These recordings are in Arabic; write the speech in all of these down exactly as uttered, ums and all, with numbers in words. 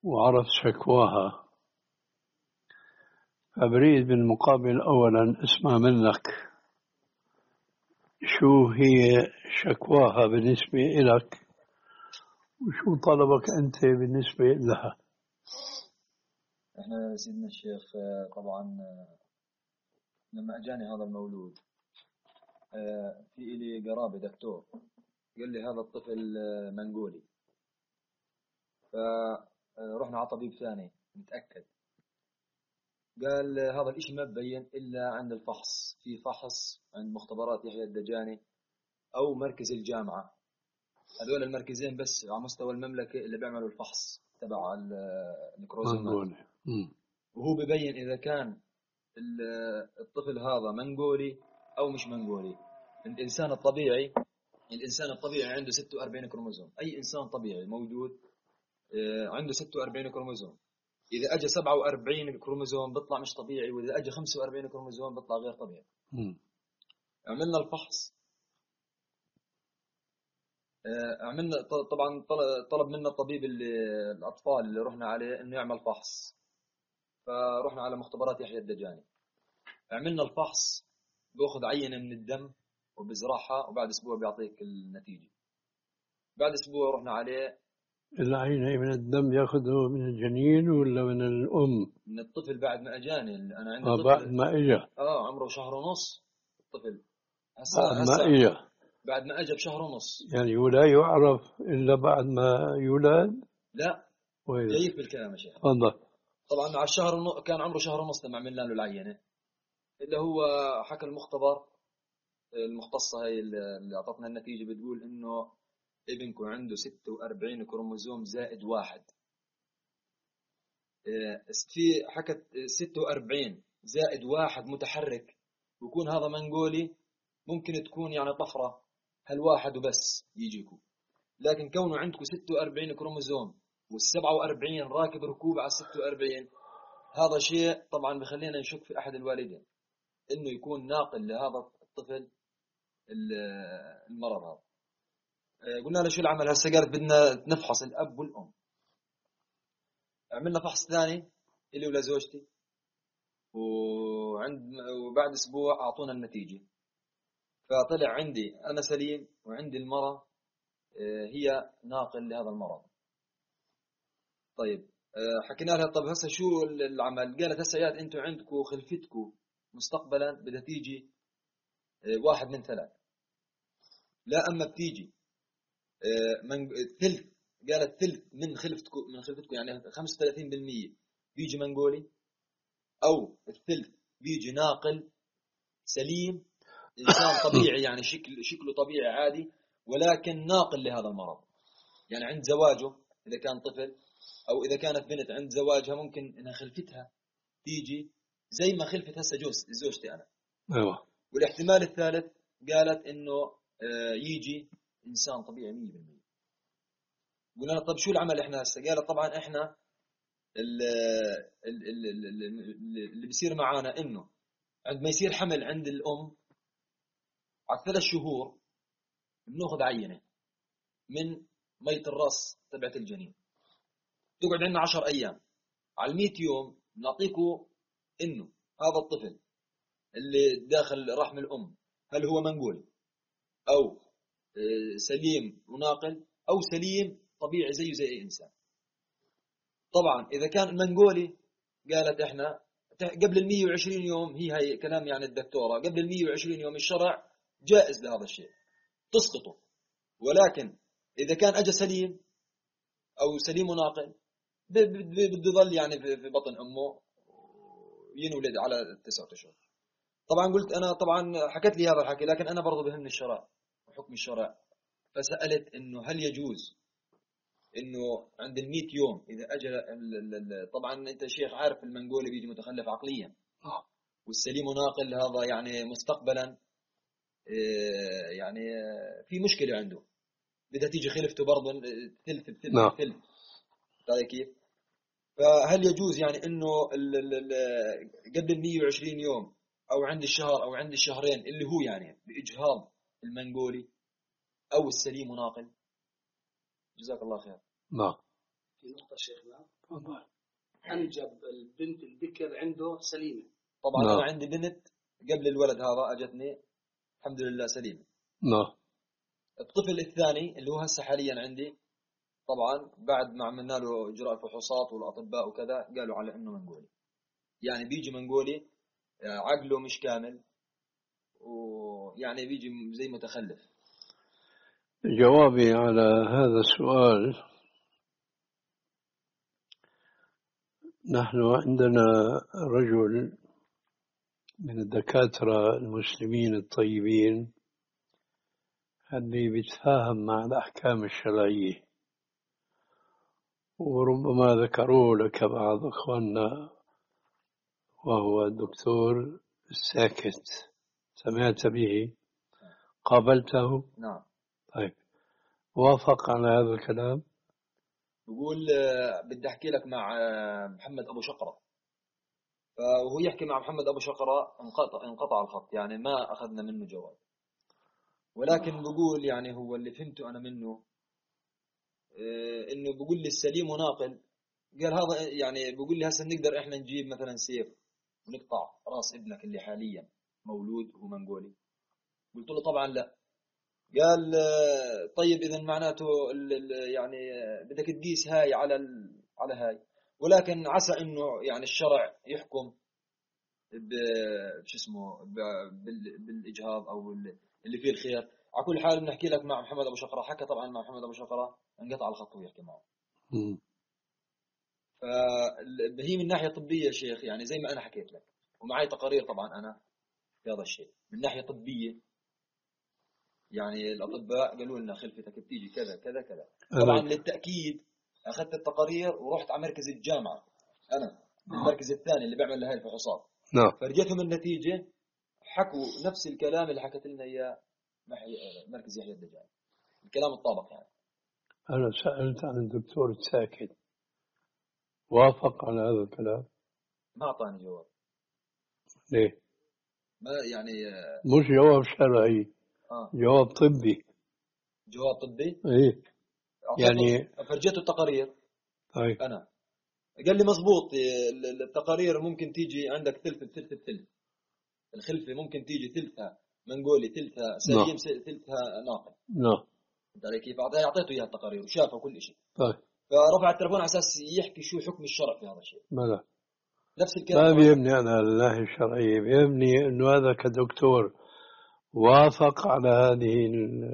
وعرف شكواها، فبريد بالمقابل أولا اسمع منك شو هي شكواها بالنسبة إلك، وشو طلبك أنت بالنسبة لها. احنا سيدنا الشيخ طبعا لما اجاني هذا المولود في إلي قرابة دكتور قال لي هذا الطفل منقولي، فرحنا على طبيب ثاني نتأكد، قال هذا الاشي ما ببين إلا عند الفحص، في فحص عند مختبرات يحيى الدجاني أو مركز الجامعة، هذول المركزين بس على مستوى المملكة اللي بيعملوا الفحص تبع الكروموسومات، وهو ببين إذا كان الطفل هذا منقولي أو مش منقولي. الإنسان الطبيعي الإنسان الطبيعي عنده ستة وأربعين كروموسوم، أي إنسان طبيعي موجود عنده ستة وأربعين كروموسوم، إذا أجى سبعة وأربعين كروموسوم بيطلع مش طبيعي، وإذا أجى خمسة وأربعين كروموسوم بيطلع غير طبيعي. م. عملنا الفحص، عملنا طبعا طلب منا الطبيب اللي الأطفال اللي رحنا عليه إنه يعمل فحص، فرحنا على مختبرات يحيى الدجاني، عملنا الفحص، بأخذ عينة من الدم وبزرعها وبعد أسبوع بيعطيك النتيجة. بعد أسبوع رحنا عليه. العينة من الدم يأخذه من الجنين ولا من الأم؟ من الطفل بعد ما أجاني، أنا عندي آه طفل بعد ما إجا. آه عمره شهر ونص الطفل، هسا بعد ما إجا، بعد ما أجا بشهر ونص. يعني ولا يعرف إلا بعد ما يولد؟ لا جيد بالكلام يا شيخ. تفضل. طبعا على الشهر كان عمره شهر ونص لما عملنا له العينة، اللي هو حكى المختبر المختصة هي اللي أعطتنا النتيجة بتقول إنه ابنكم عنده ستة وأربعين كروموزوم زائد واحد. في حكت ستة وأربعين زائد واحد متحرك، ويكون هذا منقولي ممكن تكون يعني طفرة هالواحد وبس يجيكم، لكن كونه عندكم ستة وأربعين كروموزوم والسبعة وأربعين راكب ركوب على ستة وأربعين، هذا شيء طبعا بخلينا نشك في أحد الوالدين إنه يكون ناقل لهذا الطفل المرض هذا. قلنا له شو العمل هسه؟ قالت بدنا نفحص الأب والأم. عملنا فحص ثاني إلي ولا زوجتي، وعند وبعد أسبوع أعطونا النتيجة، فطلع عندي أنا سليم وعندي المرأة هي ناقل لهذا المرض. طيب حكينا لها طب هسه شو العمل؟ قالت هسه يا أنتوا عندكم خلفتكم مستقبلا بدها تيجي واحد من ثلاث، لا أما بتيجي من ثلث، قالت ثلث من خلفتكم من خلفتكم يعني خمسة وثلاثين بالمئة بيجي منقولي، أو الثلث بيجي ناقل سليم إنسان طبيعي يعني شكل شكله طبيعي عادي، ولكن ناقل لهذا المرض، يعني عند زواجه إذا كان طفل أو إذا كانت بنت عند زواجها ممكن إنها خلفتها تيجي زي ما خلفت هسه جوز زوجتي أنا. أيوة. والاحتمال الثالث قالت إنه يجي إنسان طبيعي مية بالمية. قلنا لها طب شو العمل إحنا هسه؟ قالت طبعا إحنا اللي بيصير معانا إنه عندما يصير حمل عند الأم على ثلاث شهور بناخذ عينة من مية الراس تبعت الجنين، تقعد عندنا عشر أيام، على المئة يوم نعطيكم إنه هذا الطفل اللي داخل رحم الأم هل هو منقول أو سليم وناقل أو سليم طبيعي زيه زي أي إنسان. طبعا إذا كان منقولي قالت إحنا قبل المية وعشرين يوم، هي هاي كلام يعني الدكتورة، قبل المية وعشرين يوم الشرع جائز لهذا الشيء تسقطه، ولكن إذا كان أجا سليم أو سليم وناقل بده يظل يعني في بطن أمه ينولد على تسعة أشهر. طبعا قلت أنا طبعا حكت لي هذا الحكي، لكن أنا برضو بهمني الشرع وحكم الشرع، فسألت إنه هل يجوز إنه عند المئة يوم إذا أجل، طبعا أنت شيخ عارف المنقول بيجي متخلف عقليا، والسليم ناقل هذا يعني مستقبلا يعني في مشكلة عنده، بدها تيجي خلفته برضه ثلث بثلث بثلث. طيب كيف؟ فهل يجوز يعني إنه قبل المئة وعشرين يوم أو عند الشهر أو عند الشهرين اللي هو يعني بإجهاض المنقولي أو السليم ناقل؟ جزاك الله خير. نعم. في نقطة شيخنا أنجب البنت البكر عنده سليمة. طبعا نعم. أنا عندي بنت قبل الولد هذا أجتني الحمد لله سليمة. نعم. الطفل الثاني اللي هو هسه حاليا عندي طبعا بعد ما عملنا له إجراء فحوصات والأطباء وكذا قالوا على إنه منقولي، يعني بيجي منقولي عقله مش كامل ويعني بيجي زي متخلف. جوابي على هذا السؤال، نحن عندنا رجل من الدكاترة المسلمين الطيبين اللي بيتفاهم مع الأحكام الشرعية، وربما ذكروا لك بعض أخواننا، وهو الدكتور الساكت، سمعت به؟ قابلته؟ نعم. طيب، وافق على هذا الكلام؟ بقول بدي أحكي لك مع محمد أبو شقرة، وهو يحكي مع محمد أبو شقرة انقطع انقطع الخط، يعني ما أخذنا منه جواب. ولكن بقول يعني هو اللي فهمته أنا منه إنه بقول لي السليم وناقل، قال هذا يعني بقول لي هسه نقدر إحنا نجيب مثلا سيف ونقطع رأس ابنك اللي حاليا مولود وهو منقولي. قلت له طبعا لا. قال طيب إذا معناته يعني بدك تقيس هاي على على هاي، ولكن عسى إنه يعني الشرع يحكم بش اسمه بالإجهاض أو اللي فيه الخير. على كل حال بنحكي لك مع محمد أبو شقرة، حكى طبعا مع محمد أبو شقرة انقطع الخط ويحكي معه. فهي من ناحية طبية يا شيخ، يعني زي ما أنا حكيت لك، ومعي تقارير طبعا أنا في هذا الشيء من ناحية طبية. يعني الأطباء قالوا لنا خلفتك بتيجي كذا كذا كذا. طبعا للتأكيد أخذت التقارير ورحت على مركز الجامعة، أنا المركز الثاني اللي بيعمل لهي الفحوصات. نعم. فرجتهم النتيجة حكوا نفس الكلام اللي حكت لنا إياه مركز يحيى الدجاني، الكلام الطابق يعني. أنا سألت عن الدكتور الساكت، وافق على هذا الكلام؟ ما أعطاني جواب. ليه؟ ما يعني مش جواب شرعي، آه. جواب طبي. جواب طبي؟ إيه يعني فرجيته التقارير. طيب. أنا قال لي مزبوط، التقارير ممكن تيجي عندك ثلث بثلث بثلث، الخلفة ممكن تيجي ثلثها منقولي ثلثها سليم ثلثها ناقل. نعم. انت علي كيف؟ اعطيته اياها التقارير وشافها كل شيء. طيب. فرفع التلفون على اساس يحكي شو حكم الشرع في هذا الشيء. بلى. نفس الكلام. ما بيهمني انا الناحية الشرعية، بيهمني انه هذا كدكتور وافق على هذه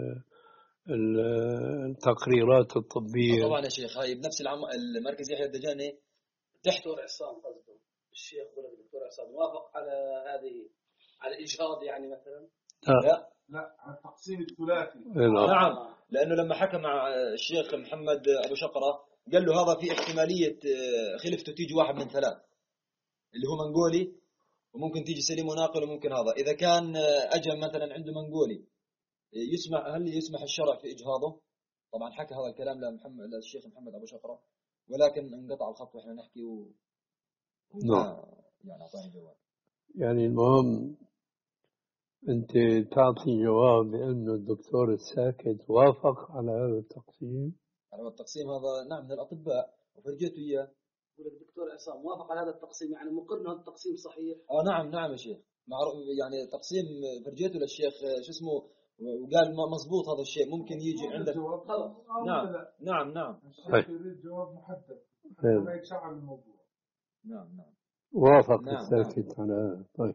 التقريرات الطبية. طبعا يا شيخ، هاي بنفس العم... المركز يحيى الدجاني تحت دكتور عصام قصده الشيخ الدكتور عصام وافق على هذه على الإجهاض يعني مثلا؟ لا لا، على التقسيم الثلاثي. نعم، لأنه لما حكى مع الشيخ محمد أبو شقرة قال له هذا في احتمالية خلفته تيجي واحد من ثلاث، اللي هو منقولي وممكن تيجي سليم وناقل وممكن هذا. إذا كان أجل مثلا عنده منقولي يسمح، هل يسمح الشرع في إجهاضه؟ طبعا حكى هذا الكلام لمحمد للشيخ محمد أبو شقرة، ولكن انقطع الخط وإحنا نحكي و... وما يعني أعطاني جواب. يعني المهم أنت تعطي جواب بأنه الدكتور الساكت وافق على هذا التقسيم. على التقسيم هذا نعم من الأطباء وفرجيته إياه. يقول الدكتور عصام وافق على هذا التقسيم، يعني مقر أن هذا التقسيم صحيح؟ آه نعم نعم يا شيخ، يعني تقسيم فرجيته للشيخ شو اسمه وقال مزبوط هذا الشيء ممكن يجي عندك. نعم نعم نعم. الشيخ يريد جواب محدد ما يتشعب الموضوع. نعم نعم. وافق نعم الساكت نعم. على هذا. طيب،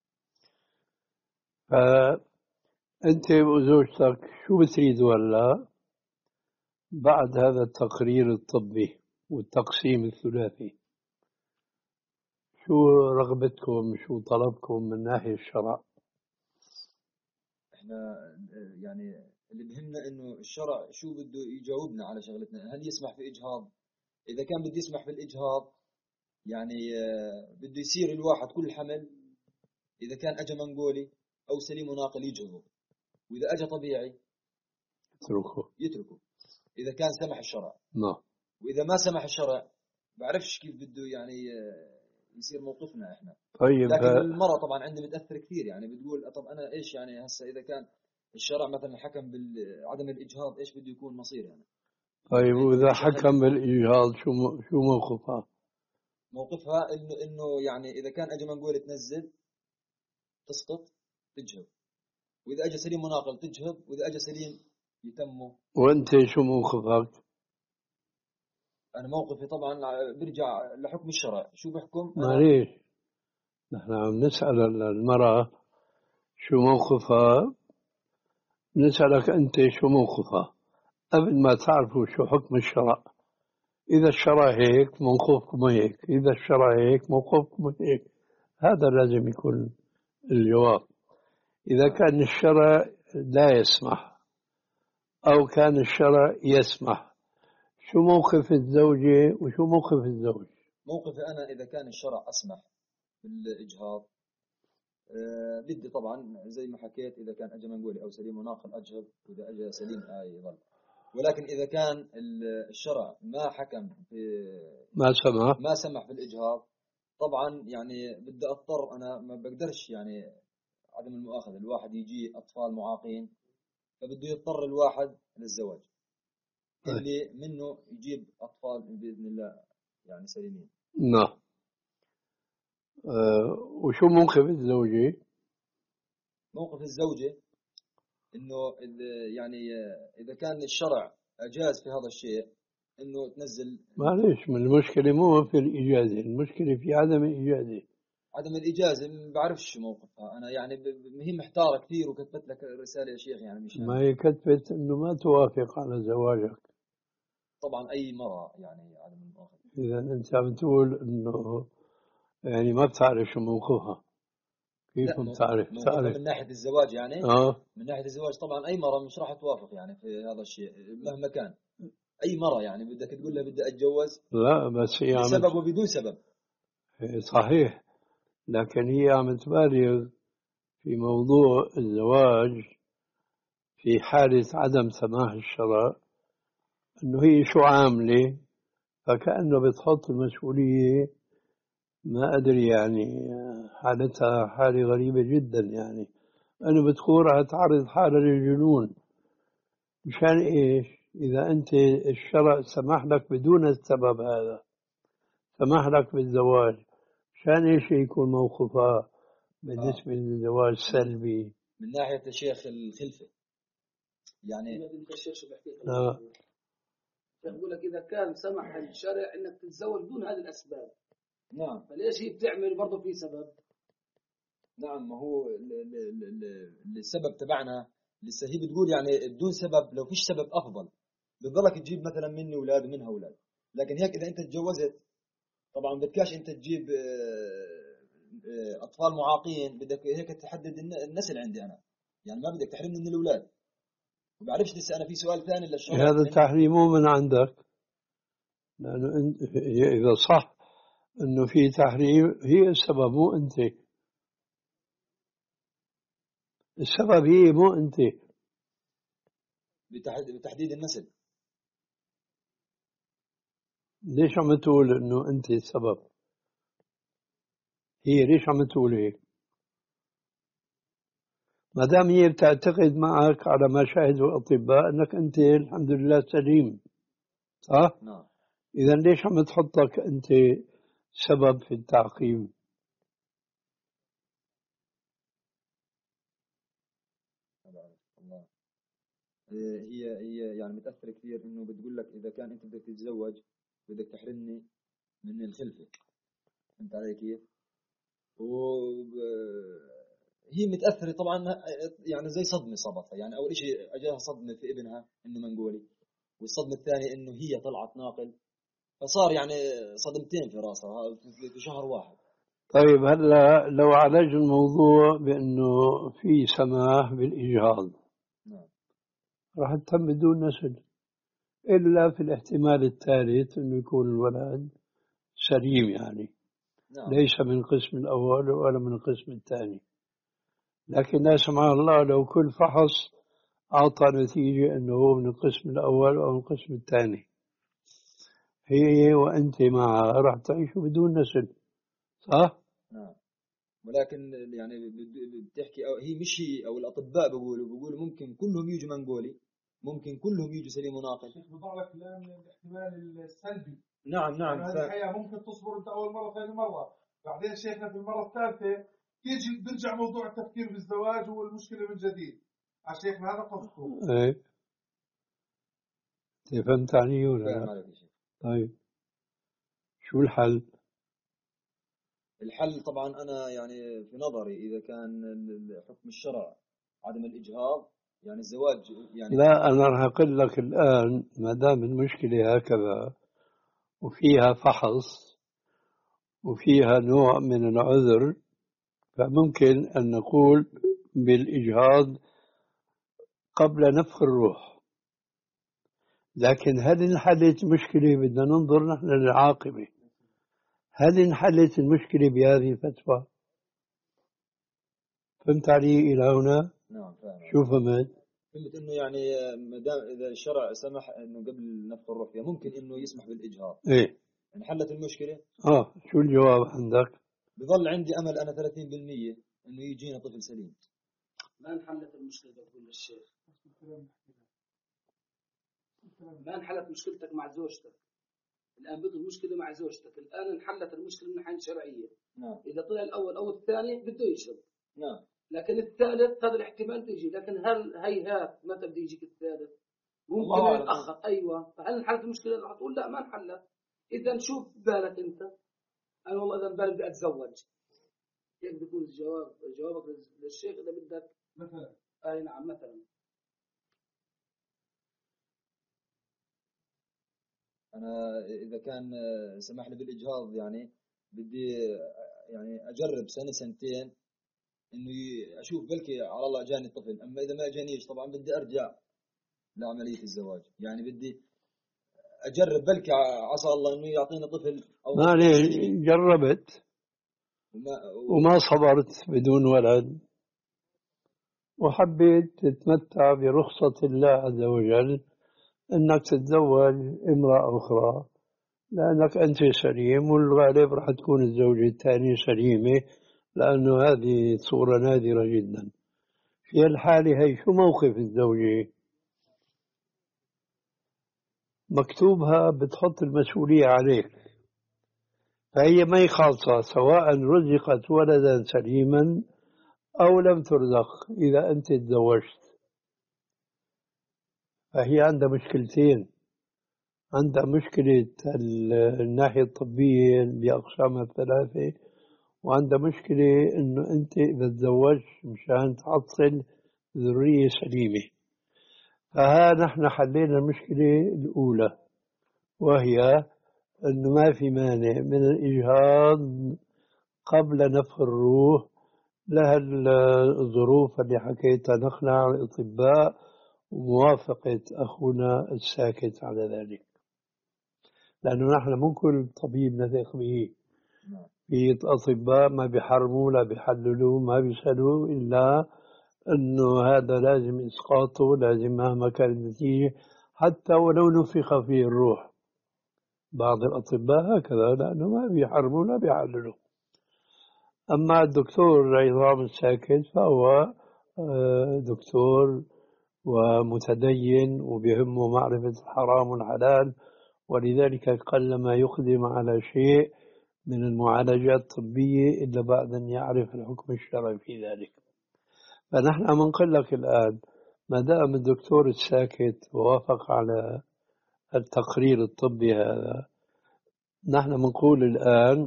فأنت وزوجتك شو بتريدوا هلا بعد هذا التقرير الطبي والتقسيم الثلاثي؟ شو رغبتكم، شو طلبكم من ناحية الشرع؟ احنا يعني اللي بهمنا انه الشرع شو بده يجاوبنا على شغلتنا، هل يسمح في اجهاض؟ اذا كان بده يسمح في الاجهاض يعني بده يصير الواحد كل حمل اذا كان اجى منقولي او سليم وناقل يجهضه، واذا اجى طبيعي يتركه يتركه اذا كان سمح الشرع. نعم. واذا ما سمح الشرع بعرفش كيف بده يعني يصير موقفنا احنا. طيب. لكن المرأة طبعا عندي متأثر كثير، يعني بتقول طب انا ايش يعني هسه اذا كان الشرع مثلا حكم بعدم الاجهاض ايش بده يكون مصير يعني؟ طيب وإذا حكم بالإجهاض شو شو موقفها؟ موقفها إنه إنه يعني إذا كان أجى منقول تنزل تسقط تجهض، وإذا أجى سليم مناقل تجهض، وإذا أجى سليم يتمه. وأنت شو موقفك؟ أنا موقفي طبعا برجع لحكم الشرع، شو بحكم أنا؟ معليش نحن عم نسأل المرأة شو موقفها، نسألك أنت شو موقفها قبل ما تعرفوا شو حكم الشرع. إذا الشرع هيك موقفكم هيك، إذا الشرع هيك موقفكم هيك، هذا لازم يكون الجواب. إذا كان الشرع لا يسمح أو كان الشرع يسمح، شو موقف الزوجة وشو موقف الزوج؟ موقفي أنا إذا كان الشرع أسمح بالإجهاض أه بدي طبعا زي ما حكيت، إذا كان أجى منقولي أو سليم وناقل أجهض، وإذا أجى سليم آه يظل. ولكن إذا كان الشرع ما حكم في ما سمح ما سمح بالإجهاض، طبعا يعني بدي أضطر، أنا ما بقدرش يعني عدم المؤاخذة، الواحد يجي أطفال معاقين فبده يضطر الواحد للزواج اللي منه يجيب أطفال بإذن الله يعني سليمين. نعم. أه وشو موقف الزوجة؟ موقف الزوجة إنه يعني إذا كان الشرع أجاز في هذا الشيء إنه تنزل. معليش، من المشكلة مو في الإجازة، المشكلة في عدم الإجازة. عدم الإجازة ما بعرفش موقفها أنا، يعني هي محتارة كثير وكتبت لك رسالة يا شيخ يعني مش ما هي كتبت إنه ما توافق على زواجك. طبعا أي مرة يعني عدم المؤاخذة. إذا أنت عم تقول إنه يعني ما بتعرف شو موقفها، كيف لا بتعرف؟ موقفها تعرف من ناحية الزواج يعني. آه من ناحية الزواج طبعا أي مرة مش راح توافق يعني في هذا الشيء مهما كان. أي مرة يعني بدك تقول لها بدي أتجوز لا بس هي عم بسبب وبدون سبب. صحيح، لكن هي عم تبالغ في موضوع الزواج في حالة عدم سماح الشرع، إنه هي شو عاملة، فكأنه بتحط المسؤولية، ما أدري يعني حالتها حالة غريبة جدا. يعني أنا بتكون راح تعرض حالها للجنون. مشان إيش؟ إذا أنت الشرع سمح لك بدون السبب هذا، سمح لك بالزواج، مشان إيش يكون موقفها بالنسبة آه. للزواج سلبي؟ من ناحية الشيخ الخلفة يعني. الشيخ شو بحكي لك؟ آه. يقول لك إذا كان سمح الشرع إنك تتزوج دون هذه الأسباب، نعم فليش هي بتعمل برضه في سبب؟ نعم ما هو السبب تبعنا لسه هي بتقول يعني بدون سبب، لو فيش سبب أفضل بتضلك تجيب مثلا مني أولاد ومنها أولاد. لكن هيك إذا أنت تجوزت طبعا بدكاش أنت تجيب أطفال معاقين، بدك هيك تحدد النسل عندي أنا، يعني ما بدك تحرمني من الأولاد. وبعرفش لسه أنا في سؤال ثاني للشرع. هذا التحريم مو من عندك، لأنه أنت إذا صح إنه في تحريم هي السبب مو أنت، السبب هي مو أنت. بتحديد النسل ليش عم تقول إنه أنت السبب؟ هي ليش عم تقول هيك؟ ما دام هي بتعتقد معك على ما شاهدوا الأطباء أنك أنت الحمد لله سليم، صح؟ نعم. إذا ليش عم تحطك أنت سبب في التعقيم؟ الله. هي هي يعني متأثرة كثير إنه بتقول لك إذا كان أنت بدك تتزوج بدك تحرمني من الخلفة. فهمت علي كيف؟ وهي متأثرة طبعا يعني زي صدمة صابتها، يعني أول شيء أجاها صدمة في ابنها إنه منقولي، والصدمة الثانية إنه هي طلعت ناقل، فصار يعني صدمتين في راسها في شهر واحد. طيب هلا لو عالج الموضوع بأنه في سماح بالإجهاض، نعم. راح تتم بدون نسل، إلا في الاحتمال الثالث أنه يكون الولد سليم، يعني نعم. ليس من القسم الأول ولا من القسم الثاني. لكن لا سمح الله لو كل فحص أعطى نتيجة أنه هو من القسم الأول أو من القسم الثاني، هي وأنت معها راح تعيشوا بدون نسل، صح؟ نعم. ولكن يعني بتحكي أو هي مش هي أو الأطباء بيقولوا بيقولوا ممكن كلهم يجوا منقولي ممكن كلهم يجوا سليم وناقل. شيخ بضع لك الآن الاحتمال السلبي. نعم نعم. يعني هذه الحقيقة ممكن تصبر أنت أول مرة ثاني مرة، بعدين شيخنا في المرة الثالثة يجي بيرجع موضوع التفكير بالزواج والمشكلة من جديد. عشان هذا قصده. ايه فهمت علي ولا فاهم لا؟ عليك يا شيخ. طيب شو الحل؟ الحل طبعا أنا يعني في نظري إذا كان حكم الشرع عدم الإجهاض يعني الزواج يعني. لا أنا راح أقول لك الآن ما دام المشكلة هكذا وفيها فحص وفيها نوع من العذر، فممكن أن نقول بالإجهاض قبل نفخ الروح. لكن هل انحلت مشكلة؟ بدنا ننظر نحن للعاقبة. هل انحلت المشكلة بهذه الفتوى؟ فهمت علي إلى هنا؟ نعم فاهم. شو فهمت؟ فهمت إنه يعني ما دام إذا الشرع سمح إنه قبل نفخ الروح ممكن إنه يسمح بالإجهاض. إيه انحلت المشكلة. آه شو الجواب عندك؟ بظل عندي أمل أنا ثلاثين بالمية إنه يجينا طفل سليم. ما انحلت المشكلة بقول للشيخ. ما انحلت مشكلتك مع زوجتك. الآن بده المشكلة مع زوجتك، الآن انحلت المشكلة من ناحية شرعية. نعم. إذا طلع الأول أو الثاني بده يشرب. نعم. لكن الثالث هذا الاحتمال تيجي، لكن هل هيهات متى بده يجيك الثالث؟ ممكن يتأخر. أيوة. فهل انحلت المشكلة؟ راح تقول لا ما انحلت. إذا شوف بالك أنت. أنا والله إذا بالي بدي أتزوج. كيف بيكون الجواب جوابك للشيخ إذا بدك مثلا؟ أي نعم مثلا. أنا إذا كان سمح لي بالإجهاض يعني بدي يعني أجرب سنة سنتين إنه أشوف بلكي على الله جاني طفل. أما إذا ما جانيش طبعا بدي أرجع لعملية الزواج. يعني بدي أجرب بلكي عسى الله إنه يعطيني طفل أو ما ليه جربت وما, وما صبرت بدون ولد وحبيت تتمتع برخصة الله عز وجل أنك تتزوج امرأة أخرى لأنك أنت سليم، والغالب راح تكون الزوجة الثانية سليمة، لأنه هذه صورة نادرة جدا. في الحالة هي شو موقف الزوجة؟ مكتوبها بتحط المسؤولية عليك، فهي ما خالصة سواء رزقت ولدا سليما أو لم ترزق. إذا أنت تزوجت فهي عندها مشكلتين. عندها مشكلة الناحية الطبية بأقسامها الثلاثة، وعندها مشكلة إنه أنت إذا تزوجت مشان تحصل ذرية سليمة. فها نحن حلينا المشكلة الأولى، وهي إنه ما في مانع من الإجهاض قبل نفخ الروح لها الظروف اللي حكيتها نقنع الأطباء وموافقة أخونا الساكت على ذلك، لأنه نحن مو كل طبيب نثق به. في أطباء ما بيحرموا لا بيحللوا ما بيسألوا إلا أنه هذا لازم إسقاطه، لازم مهما كانت النتيجة حتى ولو نفخ فيه الروح. بعض الأطباء هكذا لأنه ما بيحرموا لا بيحللوا. أما الدكتور عظام الساكت فهو دكتور ومتدين وبيهمه معرفة الحرام والحلال، ولذلك قلما يقدم على شيء من المعالجات الطبية إلا بعد أن يعرف الحكم الشرعي في ذلك. فنحن منقل لك الآن ما دام الدكتور الساكت ووافق على التقرير الطبي هذا، نحن منقول الآن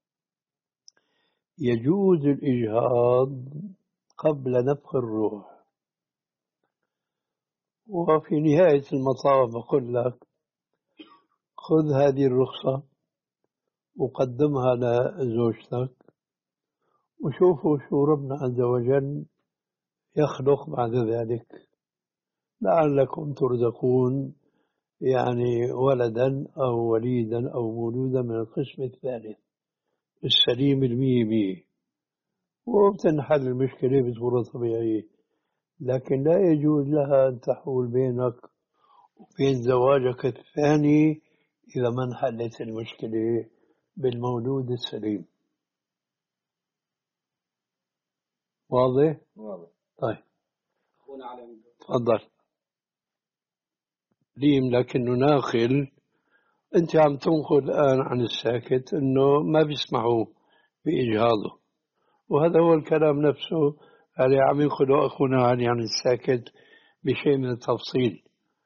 يجوز الإجهاض قبل نفخ الروح. وفي نهاية المطاف بقول لك خذ هذه الرخصة وقدمها لزوجتك وشوفوا شو ربنا عز وجل يخلق بعد ذلك، لعلكم ترزقون يعني ولدا أو وليدا أو مولودا من القسم الثالث السليم المية مية، وبتنحل المشكلة بصورة طبيعية. لكن لا يجوز لها أن تحول بينك وبين زواجك الثاني إذا ما انحلت المشكلة بالمولود السليم. واضح؟ واضح. طيب أخونا علي تفضل. سليم لكنه ناقل. أنت عم تنقل الآن عن الساكت أنه ما بيسمحوا بإجهاضه، وهذا هو الكلام نفسه اللي عم ينقله أخونا علي عن الساكت بشيء من التفصيل.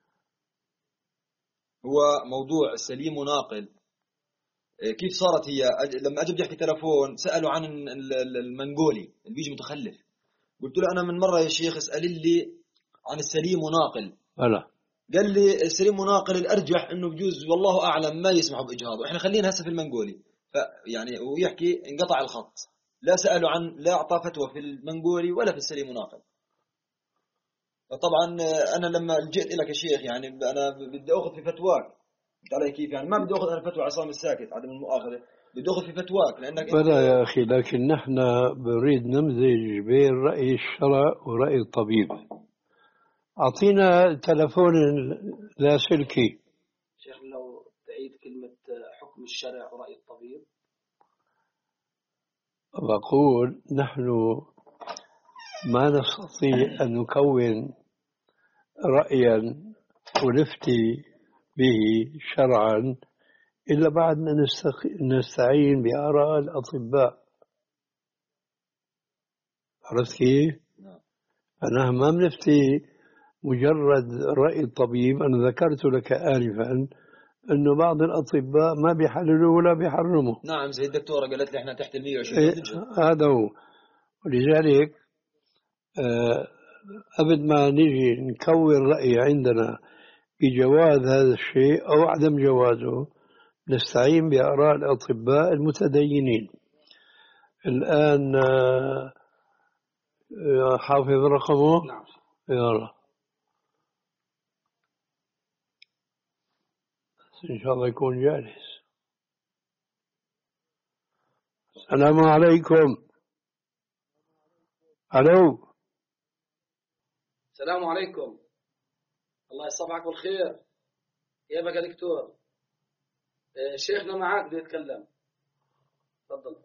هو موضوع سليم وناقل كيف صارت هي؟ لما أجي بدي أحكي تلفون سألوا عن المنغولي اللي بيجي متخلف، قلت له أنا من مرة يا شيخ اسأل لي عن السليم وناقل. ألا قال لي السليم وناقل الأرجح إنه بجوز والله أعلم ما يسمحوا بإجهاضه، إحنا خلينا هسه في المنغولي. فيعني ويحكي انقطع الخط، لا سألوا عن لا أعطى فتوى في المنغولي ولا في السليم وناقل. فطبعا أنا لما جئت لك يا شيخ يعني أنا بدي أخذ في فتواك، قلت علي كيف يعني ما بدي أخذ أنا فتوى عصام الساكت عدم المؤاخذة، بدي أخذ في فتواك لأنك بلى يا أخي، لكن نحن بنريد نمزج بين رأي الشرع ورأي الطبيب. أعطينا تلفون لاسلكي. شيخ لو تعيد كلمة حكم الشرع ورأي الطبيب. بقول نحن ما نستطيع أن نكون رأيا ونفتي به شرعا إلا بعد ما نستعين بآراء الأطباء. عرفت كيف؟ أنا ما بنفتي مجرد رأي الطبيب. أنا ذكرت لك آنفا أنه بعض الأطباء ما بيحللوا ولا بيحرموا. نعم زي الدكتورة قالت لي إحنا تحت المية وعشرين. إيه هذا هو. ولذلك آه قبل ما نجي نكون رأي عندنا بجواز هذا الشيء أو عدم جوازه نستعين بآراء الأطباء المتدينين. الآن آه حافظ رقمه؟ نعم. يلا إن شاء الله يكون جالس. السلام عليكم. ألو. السلام عليكم. الله يصبحك بالخير. كيفك يا دكتور؟ شيخنا معاك بده يتكلم. تفضل.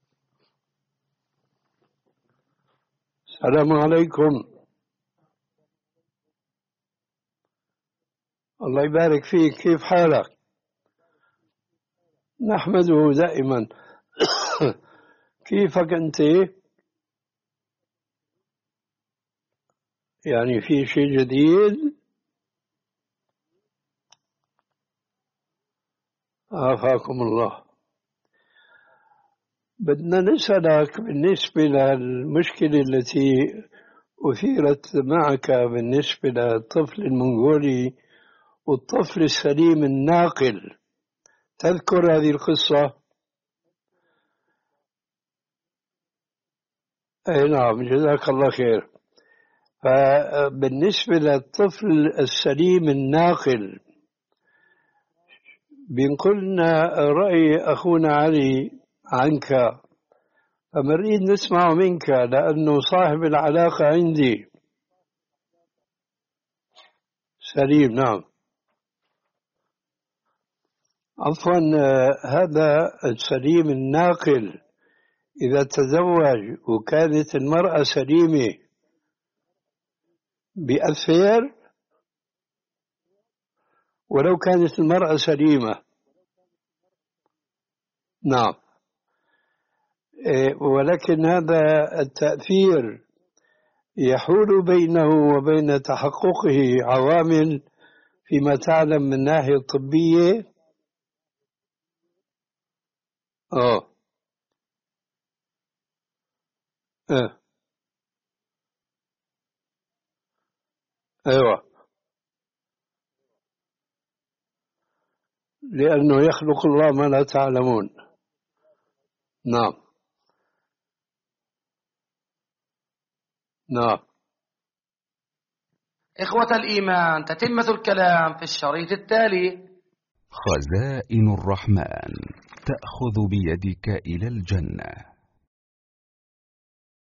السلام عليكم. الله يبارك فيك، كيف حالك؟ نحمده دائما. كيفك أنت؟ يعني في شيء جديد؟ عافاكم الله. بدنا نسألك بالنسبة للمشكلة التي أثيرت معك بالنسبة للطفل المنغولي والطفل السليم الناقل. تذكر هذه القصة؟ أي نعم، جزاك الله خير. فبالنسبة للطفل السليم الناقل بنقلنا رأي أخونا علي عنك، فمريد نسمع منك لأنه صاحب العلاقة عندي. سليم نعم. عفوا، هذا السليم الناقل إذا تزوج وكانت المرأة سليمة بأثر ولو كانت المرأة سليمة. نعم. ولكن هذا التأثير يحول بينه وبين تحققه عوامل فيما تعلم من ناحية طبية. آه آه أيوة، لأنه يخلق الله ما لا تعلمون. نعم نعم. إخوة الإيمان، تتمة الكلام في الشريط التالي. خزائن الرحمن تأخذ بيدك إلى الجنة.